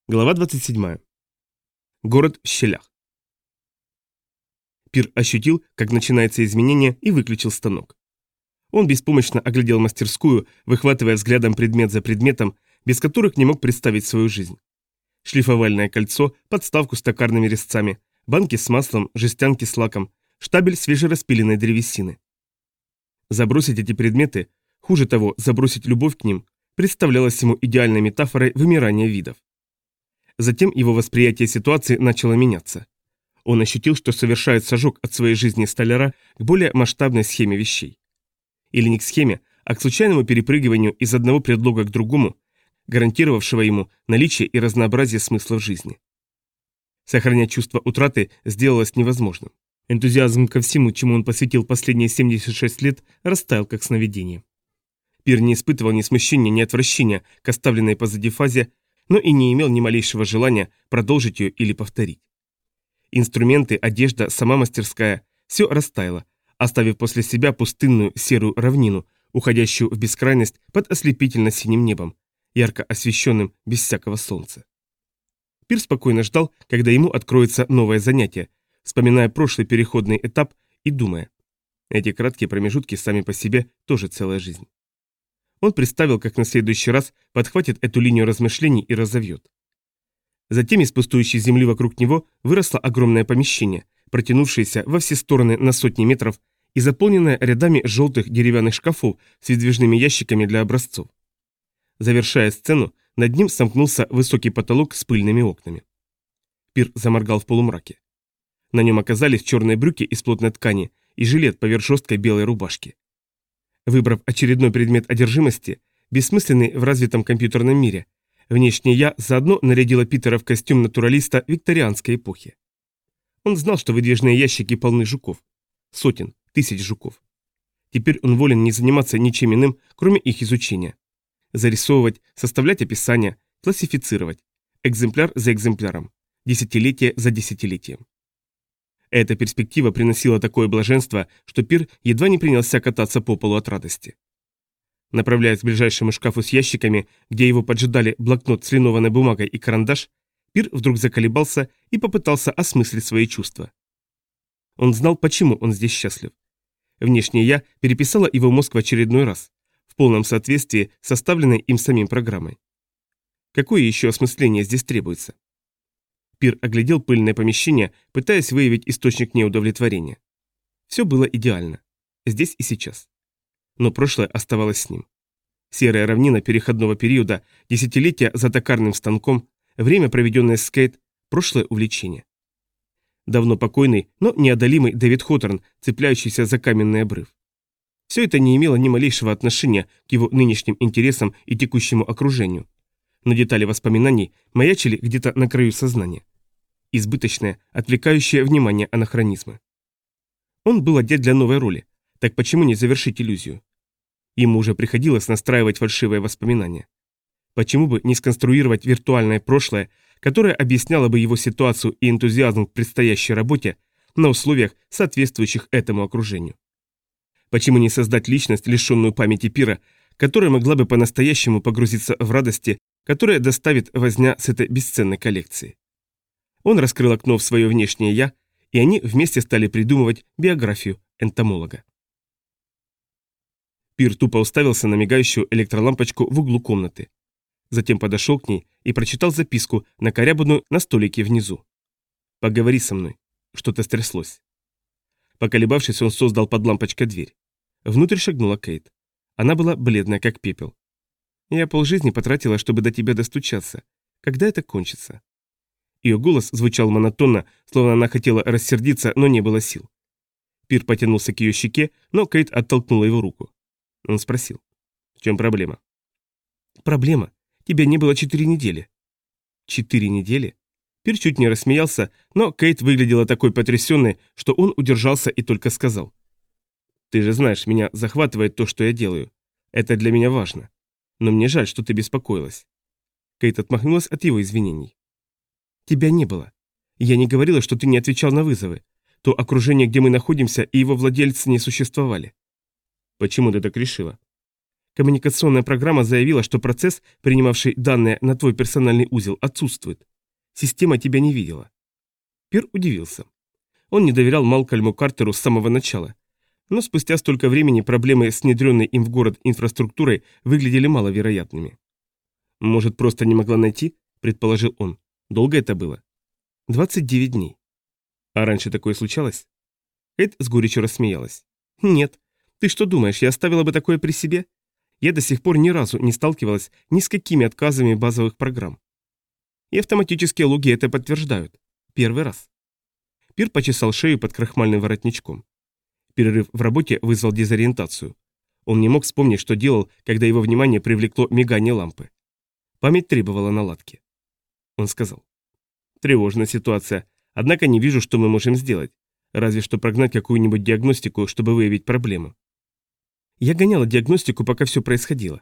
Глава 27. Город в щелях. Пир ощутил, как начинается изменение, и выключил станок. Он беспомощно оглядел мастерскую, выхватывая взглядом предмет за предметом, без которых не мог представить свою жизнь. Шлифовальное кольцо, подставку с токарными резцами, банки с маслом, жестянки с лаком, штабель свежераспиленной древесины. Забросить эти предметы, хуже того, забросить любовь к ним, представлялось ему идеальной метафорой вымирания видов. Затем его восприятие ситуации начало меняться. Он ощутил, что совершает шажок от своей жизни столяра к более масштабной схеме вещей. Или не к схеме, а к случайному перепрыгиванию из одного предлога к другому, гарантировавшего ему наличие и разнообразие смыслов жизни. Сохранять чувство утраты сделалось невозможным. Энтузиазм ко всему, чему он посвятил последние 76 лет, растаял как сновидение. Пир не испытывал ни смущения, ни отвращения к оставленной позади фазе, но и не имел ни малейшего желания продолжить ее или повторить. Инструменты, одежда, сама мастерская – все растаяло, оставив после себя пустынную серую равнину, уходящую в бескрайность под ослепительно-синим небом, ярко освещенным без всякого солнца. Пир спокойно ждал, когда ему откроется новое занятие, вспоминая прошлый переходный этап и думая. Эти краткие промежутки сами по себе тоже целая жизнь. Он представил, как на следующий раз подхватит эту линию размышлений и разовьет. Затем из пустующей земли вокруг него выросло огромное помещение, протянувшееся во все стороны на сотни метров и заполненное рядами желтых деревянных шкафов с выдвижными ящиками для образцов. Завершая сцену, над ним сомкнулся высокий потолок с пыльными окнами. Пир заморгал в полумраке. На нем оказались черные брюки из плотной ткани и жилет поверх жесткой белой рубашки. Выбрав очередной предмет одержимости, бессмысленный в развитом компьютерном мире, внешнее «я» заодно нарядило Питера в костюм натуралиста викторианской эпохи. Он знал, что выдвижные ящики полны жуков. Сотен, тысяч жуков. Теперь он волен не заниматься ничем иным, кроме их изучения. Зарисовывать, составлять описания, классифицировать. Экземпляр за экземпляром. Десятилетие за десятилетием. Эта перспектива приносила такое блаженство, что Пир едва не принялся кататься по полу от радости. Направляясь к ближайшему шкафу с ящиками, где его поджидали блокнот с линованной бумагой и карандаш, Пир вдруг заколебался и попытался осмыслить свои чувства. Он знал, почему он здесь счастлив. Внешнее «я» переписало его мозг в очередной раз, в полном соответствии с составленной им самим программой. Какое еще осмысление здесь требуется? Пир оглядел пыльное помещение, пытаясь выявить источник неудовлетворения. Все было идеально. Здесь и сейчас. Но прошлое оставалось с ним. Серая равнина переходного периода, десятилетия за токарным станком, время, проведенное с Кейт, прошлое увлечение. Давно покойный, но неодолимый Дэвид Хоторн, цепляющийся за каменный обрыв. Все это не имело ни малейшего отношения к его нынешним интересам и текущему окружению. Но детали воспоминаний маячили где-то на краю сознания. Избыточные, отвлекающие внимание анахронизмы. Он был одет для новой роли, так почему не завершить иллюзию? Ему уже приходилось настраивать фальшивые воспоминания. Почему бы не сконструировать виртуальное прошлое, которое объясняло бы его ситуацию и энтузиазм к предстоящей работе на условиях, соответствующих этому окружению? Почему не создать личность, лишенную памяти Пира, которая могла бы по-настоящему погрузиться в радости, которая доставит возня с этой бесценной коллекцией? Он раскрыл окно в свое внешнее «я», и они вместе стали придумывать биографию энтомолога. Пир тупо уставился на мигающую электролампочку в углу комнаты. Затем подошел к ней и прочитал записку, накорябанную на столике внизу. «Поговори со мной». Что-то стряслось. Поколебавшись, он создал под лампочкой дверь. Внутрь шагнула Кейт. Она была бледная, как пепел. «Я полжизни потратила, чтобы до тебя достучаться. Когда это кончится?» Ее голос звучал монотонно, словно она хотела рассердиться, но не было сил. Пир потянулся к ее щеке, но Кейт оттолкнула его руку. Он спросил: «В чем проблема?» «Проблема? Тебя не было 4 недели». 4 недели? Пир чуть не рассмеялся, но Кейт выглядела такой потрясенной, что он удержался и только сказал: «Ты же знаешь, меня захватывает то, что я делаю. Это для меня важно. Но мне жаль, что ты беспокоилась». Кейт отмахнулась от его извинений. «Тебя не было. Я не говорила, что ты не отвечал на вызовы. То окружение, где мы находимся, и его владельцы не существовали». «Почему ты так решила?» Коммуникационная программа заявила, что процесс, принимавший данные на твой персональный узел, отсутствует. Система тебя не видела. Пир удивился. Он не доверял Малкольму Картеру с самого начала. Но спустя столько времени проблемы с внедренной им в город инфраструктурой выглядели маловероятными. «Может, просто не могла найти?» – предположил он. «Долго это было?» 29 дней. А раньше такое случалось? Эд с горечью рассмеялась. Нет. Ты что думаешь, я оставила бы такое при себе? Я до сих пор ни разу не сталкивалась ни с какими отказами базовых программ. И автоматические логи это подтверждают. Первый раз. Пир почесал шею под крахмальным воротничком. Перерыв в работе вызвал дезориентацию. Он не мог вспомнить, что делал, когда его внимание привлекло мигание лампы. Память требовала наладки. Он сказал. Тревожная ситуация, однако не вижу, что мы можем сделать. Разве что прогнать какую-нибудь диагностику, чтобы выявить проблему. Я гоняла диагностику, пока все происходило.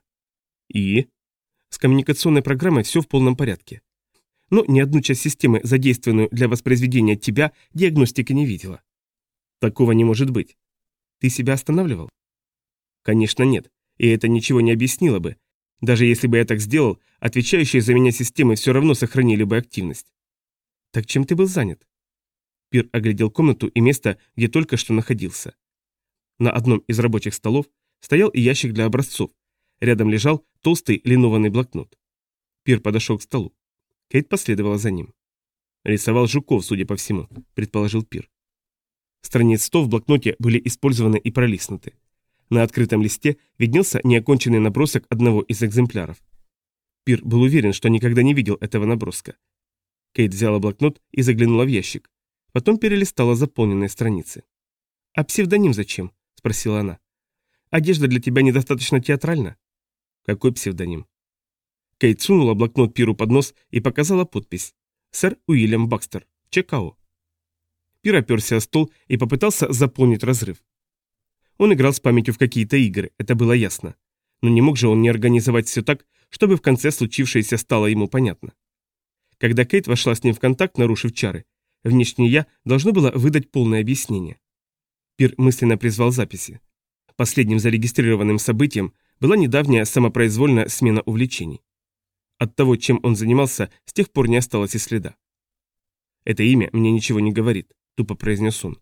И? С коммуникационной программой все в полном порядке. Но ни одну часть системы, задействованную для воспроизведения тебя, диагностика не видела. Такого не может быть. Ты себя останавливал? Конечно, нет. И это ничего не объяснило бы. Даже если бы я так сделал, отвечающие за меня системы все равно сохранили бы активность. Так чем ты был занят? Пир оглядел комнату и место, где только что находился. На одном из рабочих столов стоял и ящик для образцов. Рядом лежал толстый линованный блокнот. Пир подошел к столу. Кейт последовала за ним. Рисовал жуков, судя по всему, предположил Пир. Страниц 100 в блокноте были использованы и пролистнуты. На открытом листе виднелся неоконченный набросок одного из экземпляров. Пир был уверен, что никогда не видел этого наброска. Кейт взяла блокнот и заглянула в ящик. Потом перелистала заполненные страницы. «А псевдоним зачем?» – спросила она. «Одежда для тебя недостаточно театральна?» «Какой псевдоним?» Кейт сунула блокнот Пиру под нос и показала подпись. «Сэр Уильям Бакстер. ЧКО». Пир оперся о стол и попытался заполнить разрыв. Он играл с памятью в какие-то игры, это было ясно. Но не мог же он не организовать все так, чтобы в конце случившееся стало ему понятно. Когда Кейт вошла с ним в контакт, нарушив чары, внешнее «я» должно было выдать полное объяснение. Пир мысленно призвал записи. Последним зарегистрированным событием была недавняя самопроизвольная смена увлечений. От того, чем он занимался, с тех пор не осталось и следа. «Это имя мне ничего не говорит», — тупо произнес он.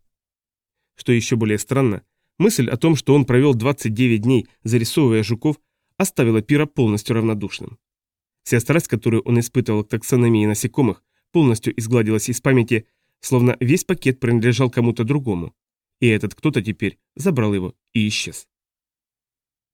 Что еще более странно, мысль о том, что он провел 29 дней, зарисовывая жуков, оставила Пира полностью равнодушным. Вся страсть, которую он испытывал к таксономии насекомых, полностью изгладилась из памяти, словно весь пакет принадлежал кому-то другому, и этот кто-то теперь забрал его и исчез.